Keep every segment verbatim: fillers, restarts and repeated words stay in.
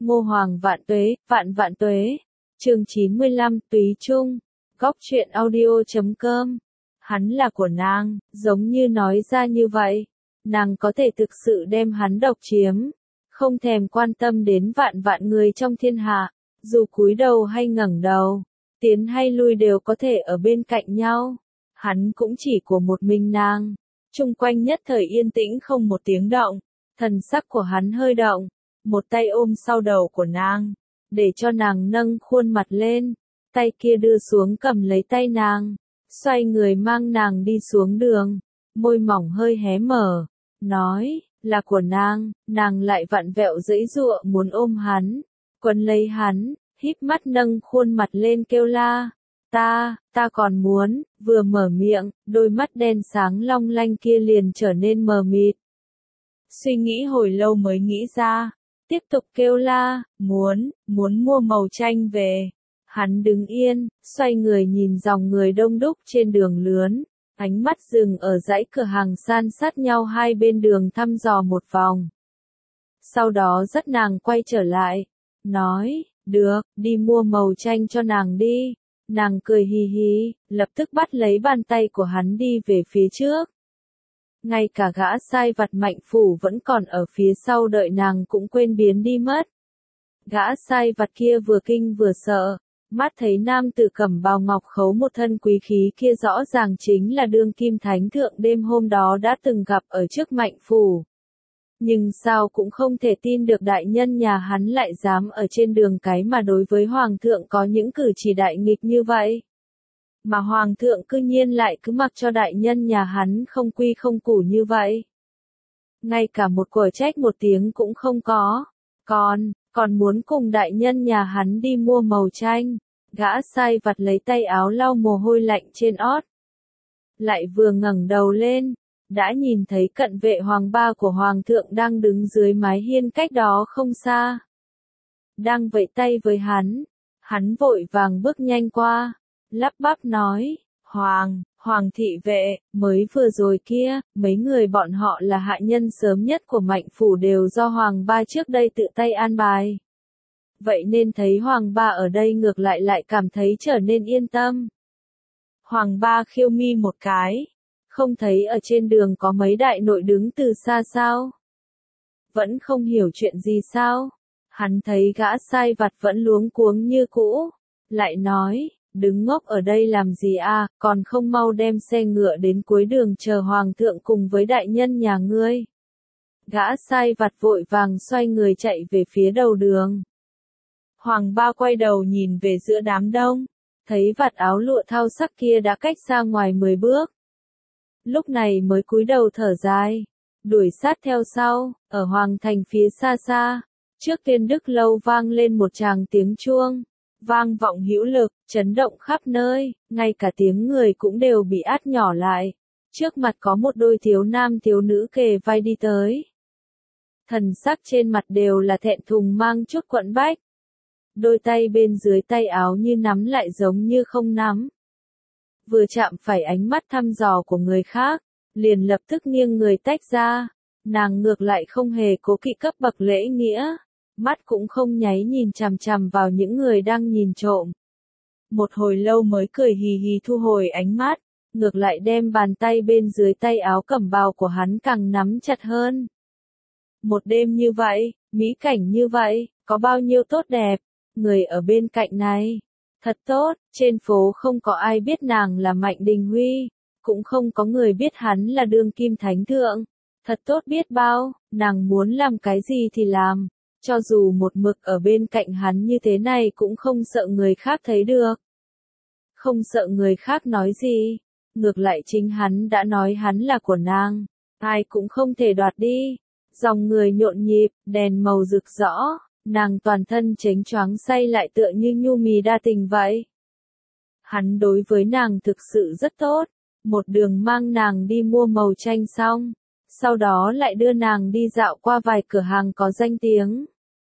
Ngô Hoàng vạn tuế, vạn vạn tuế. Chương chín mươi lăm, Túy Trung. Góc truyện audio chấm com. Hắn là của nàng, giống như nói ra như vậy. Nàng có thể thực sự đem hắn độc chiếm. Không thèm quan tâm đến vạn vạn người trong thiên hạ. Dù cúi đầu hay ngẩng đầu. Tiến hay lui đều có thể ở bên cạnh nhau. Hắn cũng chỉ của một mình nàng. Chung quanh nhất thời yên tĩnh không một tiếng động. Thần sắc của hắn hơi động. Một tay ôm sau đầu của nàng. Để cho nàng nâng khuôn mặt lên. Tay kia đưa xuống cầm lấy tay nàng. Xoay người mang nàng đi xuống đường. Môi mỏng hơi hé mở. Nói, là của nàng. Nàng lại vặn vẹo giãy giụa muốn ôm hắn. Quấn lấy hắn. Híp mắt nâng khuôn mặt lên kêu la. Ta, ta còn muốn. Vừa mở miệng, đôi mắt đen sáng long lanh kia liền trở nên mờ mịt. Suy nghĩ hồi lâu mới nghĩ ra. Tiếp tục kêu la, muốn, muốn mua màu chanh về. Hắn đứng yên, xoay người nhìn dòng người đông đúc trên đường lướn. Ánh mắt dừng ở dãy cửa hàng san sát nhau hai bên đường thăm dò một vòng. Sau đó dắt nàng quay trở lại. Nói, được, đi mua màu chanh cho nàng đi. Nàng cười hì hì, lập tức bắt lấy bàn tay của hắn đi về phía trước. Ngay cả gã sai vặt Mạnh Phủ vẫn còn ở phía sau đợi nàng cũng quên biến đi mất. Gã sai vặt kia vừa kinh vừa sợ, mắt thấy nam tử cẩm bào ngọc khấu một thân quý khí kia rõ ràng chính là đương kim thánh thượng đêm hôm đó đã từng gặp ở trước Mạnh Phủ. Nhưng sao cũng không thể tin được đại nhân nhà hắn lại dám ở trên đường cái mà đối với hoàng thượng có những cử chỉ đại nghịch như vậy. Mà hoàng thượng cư nhiên lại cứ mặc cho đại nhân nhà hắn không quy không củ như vậy. Ngay cả một quả trách một tiếng cũng không có. Còn, còn muốn cùng đại nhân nhà hắn đi mua màu chanh. Gã sai vặt lấy tay áo lau mồ hôi lạnh trên ót. Lại vừa ngẩng đầu lên, đã nhìn thấy cận vệ hoàng ba của hoàng thượng đang đứng dưới mái hiên cách đó không xa. Đang vẫy tay với hắn. Hắn vội vàng bước nhanh qua. Lắp bắp nói, Hoàng, Hoàng thị vệ, mới vừa rồi kia, mấy người bọn họ là hạ nhân sớm nhất của Mạnh Phủ đều do Hoàng ba trước đây tự tay an bài. Vậy nên thấy Hoàng ba ở đây ngược lại lại cảm thấy trở nên yên tâm. Hoàng ba khiêu mi một cái, không thấy ở trên đường có mấy đại nội đứng từ xa sao? Vẫn không hiểu chuyện gì sao? Hắn thấy gã sai vặt vẫn luống cuống như cũ, lại nói, đứng ngốc ở đây làm gì à, còn không mau đem xe ngựa đến cuối đường chờ hoàng thượng cùng với đại nhân nhà ngươi. Gã sai vặt vội vàng xoay người chạy về phía đầu đường. Hoàng ba quay đầu nhìn về giữa đám đông, thấy vạt áo lụa thao sắc kia đã cách xa ngoài mười bước. Lúc này mới cúi đầu thở dài, đuổi sát theo sau, ở hoàng thành phía xa xa, trước Tiên Đức lâu vang lên một tràng tiếng chuông. Vang vọng hữu lực, chấn động khắp nơi, ngay cả tiếng người cũng đều bị át nhỏ lại. Trước mặt có một đôi thiếu nam thiếu nữ kề vai đi tới. Thần sắc trên mặt đều là thẹn thùng mang chút quẫn bách. Đôi tay bên dưới tay áo như nắm lại giống như không nắm. Vừa chạm phải ánh mắt thăm dò của người khác, liền lập tức nghiêng người tách ra. Nàng ngược lại không hề cố kỵ cấp bậc lễ nghĩa. Mắt cũng không nháy nhìn chằm chằm vào những người đang nhìn trộm. Một hồi lâu mới cười hì hì thu hồi ánh mắt, ngược lại đem bàn tay bên dưới tay áo cẩm bào của hắn càng nắm chặt hơn. Một đêm như vậy, mỹ cảnh như vậy, có bao nhiêu tốt đẹp, người ở bên cạnh này. Thật tốt, trên phố không có ai biết nàng là Mạnh Đình Huy, cũng không có người biết hắn là đương kim thánh thượng. Thật tốt biết bao, nàng muốn làm cái gì thì làm. Cho dù một mực ở bên cạnh hắn như thế này cũng không sợ người khác thấy được. Không sợ người khác nói gì. Ngược lại chính hắn đã nói hắn là của nàng. Ai cũng không thể đoạt đi. Dòng người nhộn nhịp, đèn màu rực rõ. Nàng toàn thân chếnh choáng say lại tựa như nhu mì đa tình vậy. Hắn đối với nàng thực sự rất tốt. Một đường mang nàng đi mua màu chanh xong. Sau đó lại đưa nàng đi dạo qua vài cửa hàng có danh tiếng.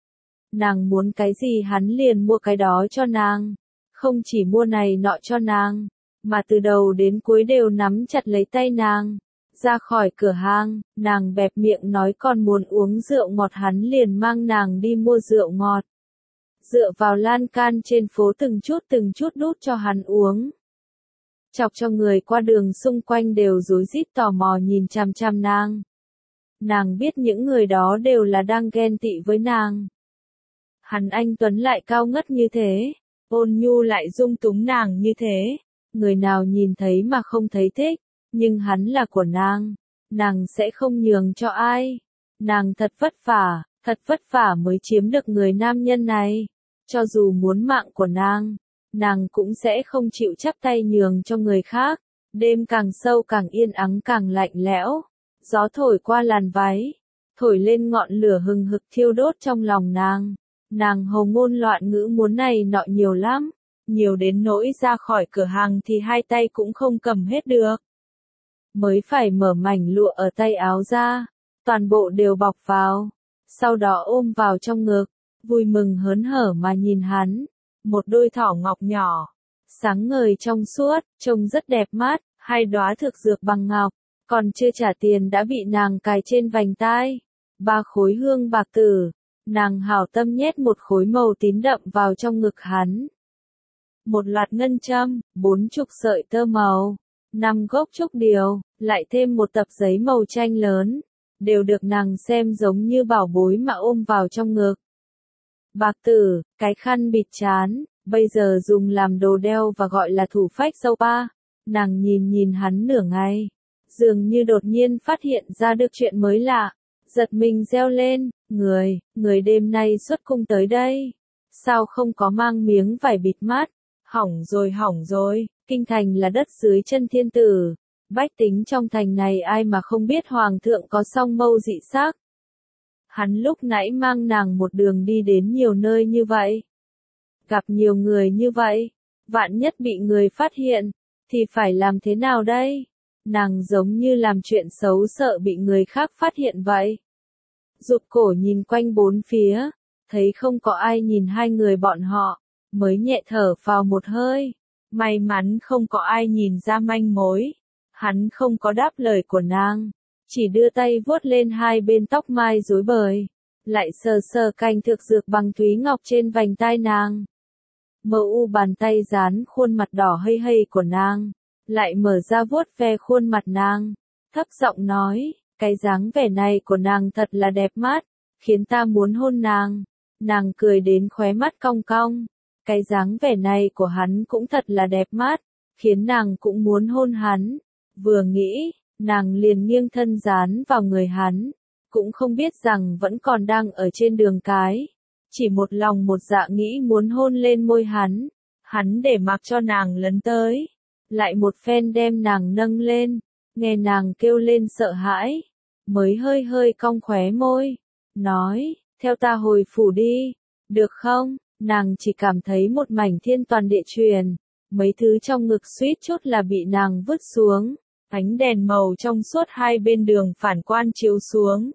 Nàng muốn cái gì hắn liền mua cái đó cho nàng. Không chỉ mua này nọ cho nàng, mà từ đầu đến cuối đều nắm chặt lấy tay nàng. Ra khỏi cửa hàng, nàng bẹp miệng nói còn muốn uống rượu ngọt, hắn liền mang nàng đi mua rượu ngọt. Dựa vào lan can trên phố từng chút từng chút đút cho hắn uống. Chọc cho người qua đường xung quanh đều rối rít tò mò nhìn chằm chằm nàng. Nàng biết những người đó đều là đang ghen tị với nàng. Hắn anh tuấn lại cao ngất như thế, ôn nhu lại dung túng nàng như thế, người nào nhìn thấy mà không thấy thích, nhưng hắn là của nàng, nàng sẽ không nhường cho ai. Nàng thật vất vả, thật vất vả mới chiếm được người nam nhân này, cho dù muốn mạng của nàng, nàng cũng sẽ không chịu chắp tay nhường cho người khác. Đêm càng sâu càng yên ắng càng lạnh lẽo, gió thổi qua làn váy, thổi lên ngọn lửa hừng hực thiêu đốt trong lòng nàng. Nàng hồ ngôn loạn ngữ muốn này nọ nhiều lắm, nhiều đến nỗi ra khỏi cửa hàng thì hai tay cũng không cầm hết được. Mới phải mở mảnh lụa ở tay áo ra, toàn bộ đều bọc vào, sau đó ôm vào trong ngực, vui mừng hớn hở mà nhìn hắn, một đôi thỏ ngọc nhỏ, sáng ngời trong suốt, trông rất đẹp mắt, hai đóa thực dược bằng ngọc, còn chưa trả tiền đã bị nàng cài trên vành tai, ba khối hương bạc tử. Nàng hảo tâm nhét một khối màu tím đậm vào trong ngực hắn. Một loạt ngân châm, bốn chục sợi tơ màu, năm gốc trúc điều, lại thêm một tập giấy màu chanh lớn, đều được nàng xem giống như bảo bối mà ôm vào trong ngực. Bạc tử, cái khăn bịt trán, bây giờ dùng làm đồ đeo và gọi là thủ phách sâu ba. Nàng nhìn nhìn hắn nửa ngày, dường như đột nhiên phát hiện ra được chuyện mới lạ. Giật mình reo lên, người, người đêm nay xuất cung tới đây. Sao không có mang miếng vải bịt mắt? Hỏng rồi hỏng rồi, kinh thành là đất dưới chân thiên tử. Bách tính trong thành này ai mà không biết hoàng thượng có song mâu dị sắc. Hắn lúc nãy mang nàng một đường đi đến nhiều nơi như vậy. Gặp nhiều người như vậy, vạn nhất bị người phát hiện, thì phải làm thế nào đây? Nàng giống như làm chuyện xấu sợ bị người khác phát hiện vậy. Rụt cổ nhìn quanh bốn phía, thấy không có ai nhìn hai người bọn họ, mới nhẹ thở vào một hơi. May mắn không có ai nhìn ra manh mối. Hắn không có đáp lời của nàng, chỉ đưa tay vuốt lên hai bên tóc mai rối bời, lại sờ sờ cành thực dược bằng thúy ngọc trên vành tai nàng. Mờ u bàn tay dán khuôn mặt đỏ hây hây của nàng, lại mở ra vuốt ve khuôn mặt nàng, thấp giọng nói, cái dáng vẻ này của nàng thật là đẹp mắt, khiến ta muốn hôn nàng. Nàng cười đến khóe mắt cong cong, cái dáng vẻ này của hắn cũng thật là đẹp mắt, khiến nàng cũng muốn hôn hắn. Vừa nghĩ, nàng liền nghiêng thân dán vào người hắn, cũng không biết rằng vẫn còn đang ở trên đường cái. Chỉ một lòng một dạ nghĩ muốn hôn lên môi hắn, hắn để mặc cho nàng lấn tới, lại một phen đem nàng nâng lên, nghe nàng kêu lên sợ hãi, mới hơi hơi cong khóe môi, nói, theo ta hồi phủ đi, được không? Nàng chỉ cảm thấy một mảnh thiên toàn địa truyền, mấy thứ trong ngực suýt chút là bị nàng vứt xuống, ánh đèn màu trong suốt hai bên đường phản quan chiếu xuống,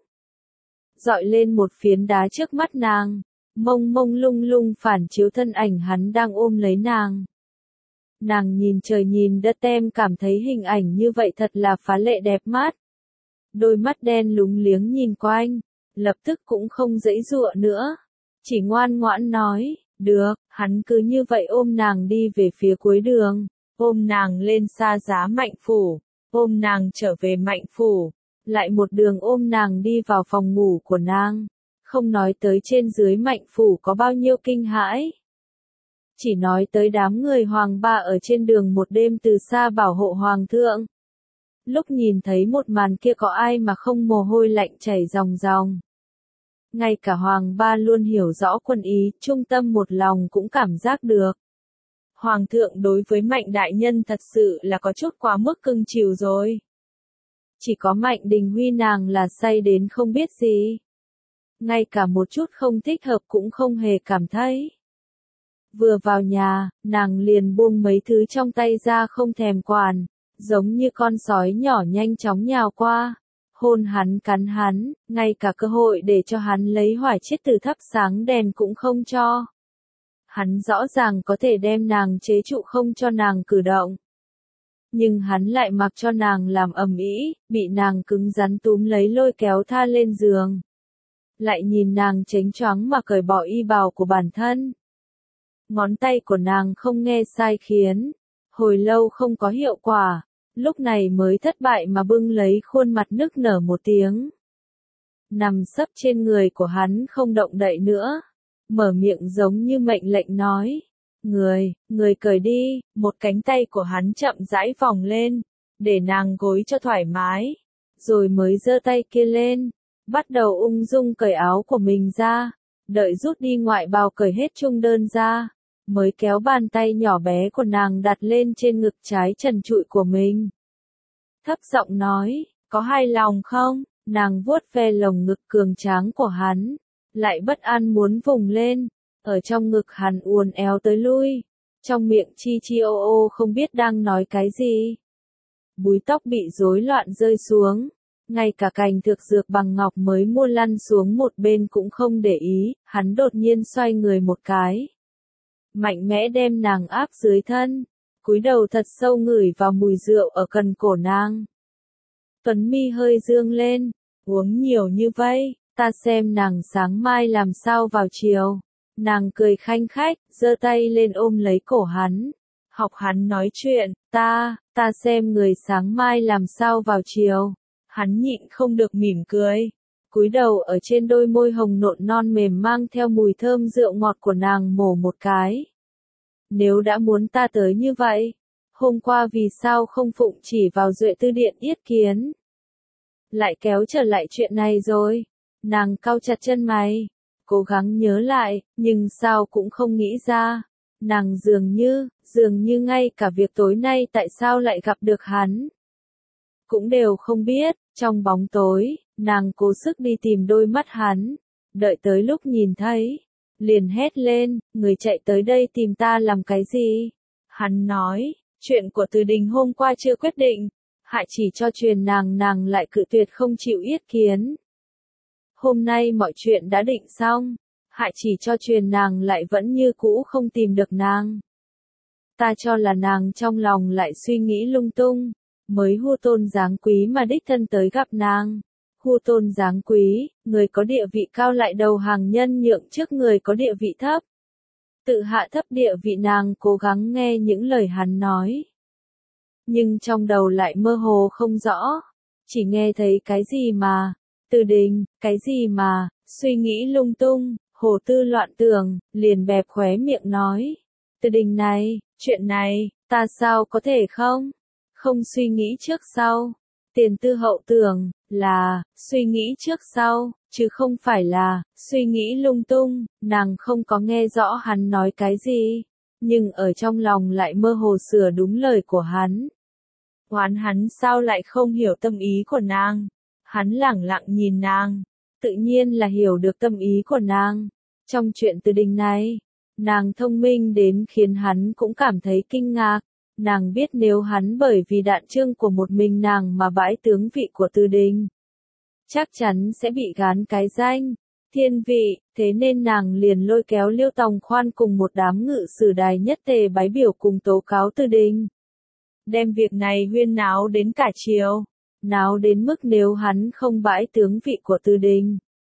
dọi lên một phiến đá trước mắt nàng. Mông mông lung lung phản chiếu thân ảnh hắn đang ôm lấy nàng. Nàng nhìn trời nhìn đất tem cảm thấy hình ảnh như vậy thật là phá lệ đẹp mắt. Đôi mắt đen lúng liếng nhìn quanh, lập tức cũng không giãy giụa nữa. Chỉ ngoan ngoãn nói, được, hắn cứ như vậy ôm nàng đi về phía cuối đường, ôm nàng lên xa giá Mạnh phủ, ôm nàng trở về Mạnh phủ, lại một đường ôm nàng đi vào phòng ngủ của nàng. Không nói tới trên dưới Mạnh phủ có bao nhiêu kinh hãi. Chỉ nói tới đám người hoàng ba ở trên đường một đêm từ xa bảo hộ hoàng thượng. Lúc nhìn thấy một màn kia có ai mà không mồ hôi lạnh chảy ròng ròng. Ngay cả hoàng ba luôn hiểu rõ quân ý, trung tâm một lòng cũng cảm giác được. Hoàng thượng đối với Mạnh đại nhân thật sự là có chút quá mức cưng chiều rồi. Chỉ có Mạnh Đình Huy nàng là say đến không biết gì. Ngay cả một chút không thích hợp cũng không hề cảm thấy. Vừa vào nhà, nàng liền buông mấy thứ trong tay ra không thèm quản, giống như con sói nhỏ nhanh chóng nhào qua, hôn hắn cắn hắn, ngay cả cơ hội để cho hắn lấy hỏa chiết từ thắp sáng đèn cũng không cho. Hắn rõ ràng có thể đem nàng chế trụ không cho nàng cử động. nhưng hắn lại mặc cho nàng làm ầm ĩ, bị nàng cứng rắn túm lấy lôi kéo tha lên giường. Lại nhìn nàng chánh choáng mà cởi bỏ y bào của bản thân. Ngón tay của nàng không nghe sai khiến, hồi lâu không có hiệu quả, lúc này mới thất bại mà bưng lấy khuôn mặt nức nở một tiếng. Nằm sấp trên người của hắn không động đậy nữa, mở miệng giống như mệnh lệnh nói. Người, người cởi đi, một cánh tay của hắn chậm rãi vòng lên, để nàng gối cho thoải mái, rồi mới giơ tay kia lên, bắt đầu ung dung cởi áo của mình ra, đợi rút đi ngoại bào cởi hết trung đơn ra, mới kéo bàn tay nhỏ bé của nàng đặt lên trên ngực trái trần trụi của mình. Thấp giọng nói, có hài lòng không? Nàng vuốt ve lồng ngực cường tráng của hắn, lại bất an muốn vùng lên, ở trong ngực hắn uốn éo tới lui, trong miệng chi chi ô ô không biết đang nói cái gì. Búi tóc bị rối loạn rơi xuống, ngay cả cành thực dược bằng ngọc mới mua lăn xuống một bên cũng không để ý, hắn đột nhiên xoay người một cái. Mạnh mẽ đem nàng áp dưới thân, cúi đầu thật sâu ngửi vào mùi rượu ở cần cổ nàng. Tuấn mi hơi dương lên, uống nhiều như vậy, ta xem nàng sáng mai làm sao vào chiều. Nàng cười khanh khách, giơ tay lên ôm lấy cổ hắn. Học hắn nói chuyện, ta, ta xem người sáng mai làm sao vào chiều. Hắn nhịn không được mỉm cười. Cúi đầu ở trên đôi môi hồng nộn non mềm mang theo mùi thơm rượu ngọt của nàng mổ một cái. Nếu đã muốn ta tới như vậy, hôm qua vì sao không phụng chỉ vào Duệ Tư Điện yết kiến? Lại kéo trở lại chuyện này rồi. Nàng cau chặt chân mày, cố gắng nhớ lại, nhưng sao cũng không nghĩ ra. Nàng dường như, dường như ngay cả việc tối nay tại sao lại gặp được hắn. Cũng đều không biết, trong bóng tối, nàng cố sức đi tìm đôi mắt hắn, đợi tới lúc nhìn thấy, liền hét lên, người chạy tới đây tìm ta làm cái gì? Hắn nói, chuyện của Từ Đình hôm qua chưa quyết định, Hại chỉ cho truyền nàng nàng lại cự tuyệt không chịu yết kiến. Hôm nay mọi chuyện đã định xong, Hại chỉ cho truyền nàng lại vẫn như cũ không tìm được nàng. Ta cho là nàng trong lòng lại suy nghĩ lung tung, mới Hu Tôn giáng quý mà đích thân tới gặp nàng. Hu Tôn giáng quý, người có địa vị cao lại đầu hàng nhân nhượng trước người có địa vị thấp. Tự hạ thấp địa vị, nàng cố gắng nghe những lời hắn nói. Nhưng trong đầu lại mơ hồ không rõ, chỉ nghe thấy cái gì mà, Từ Đình, cái gì mà, suy nghĩ lung tung, hồ tư loạn tưởng, liền bẹp khóe miệng nói. Từ Đình này, chuyện này, ta sao có thể không? Không suy nghĩ trước sau. Tiền tư hậu tưởng, là, suy nghĩ trước sau, chứ không phải là, suy nghĩ lung tung, nàng không có nghe rõ hắn nói cái gì, nhưng ở trong lòng lại mơ hồ sửa đúng lời của hắn. Oán hắn sao lại không hiểu tâm ý của nàng? Hắn lẳng lặng nhìn nàng, tự nhiên là hiểu được tâm ý của nàng. Trong chuyện Từ Đình này, nàng thông minh đến khiến hắn cũng cảm thấy kinh ngạc. Nàng biết nếu hắn bởi vì đạn trương của một mình nàng mà bãi tướng vị của Từ Đình, chắc chắn sẽ bị gán cái danh thiên vị, thế nên nàng liền lôi kéo Liêu Tòng Khoan cùng một đám ngự sử đài nhất tề bái biểu cùng tố cáo Từ Đình. Đem việc này huyên náo đến cả chiều, náo đến mức nếu hắn không bãi tướng vị của Từ Đình,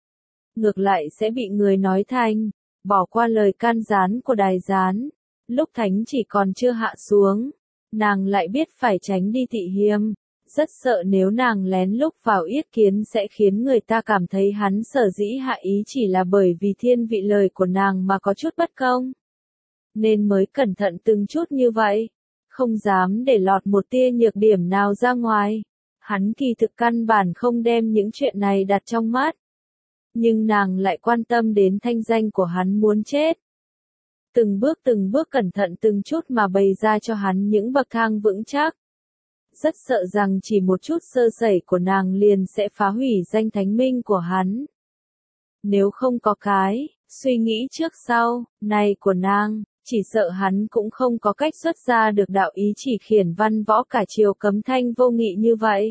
ngược lại sẽ bị người nói thành, bỏ qua lời can gián của đài gián. Lúc thánh chỉ còn chưa hạ xuống, nàng lại biết phải tránh đi thị hiềm, rất sợ nếu nàng lén lúc vào yết kiến sẽ khiến người ta cảm thấy hắn sở dĩ hạ ý chỉ là bởi vì thiên vị lời của nàng mà có chút bất công. Nên mới cẩn thận từng chút như vậy, không dám để lọt một tia nhược điểm nào ra ngoài. Hắn kỳ thực căn bản không đem những chuyện này đặt trong mắt. Nhưng nàng lại quan tâm đến thanh danh của hắn muốn chết. Từng bước từng bước cẩn thận từng chút mà bày ra cho hắn những bậc thang vững chắc. Rất sợ rằng chỉ một chút sơ sẩy của nàng liền sẽ phá hủy danh thánh minh của hắn. Nếu không có cái suy nghĩ trước sau này của nàng, chỉ sợ hắn cũng không có cách xuất ra được đạo ý chỉ khiển văn võ cả triều cấm thanh vô nghị như vậy.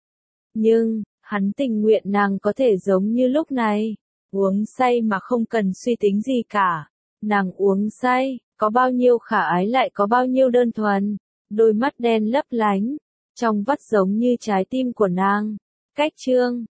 Nhưng, hắn tình nguyện nàng có thể giống như lúc này, uống say mà không cần suy tính gì cả. Nàng uống say, có bao nhiêu khả ái lại có bao nhiêu đơn thuần. đôi mắt đen lấp lánh, trong vắt giống như trái tim của nàng. Cách chương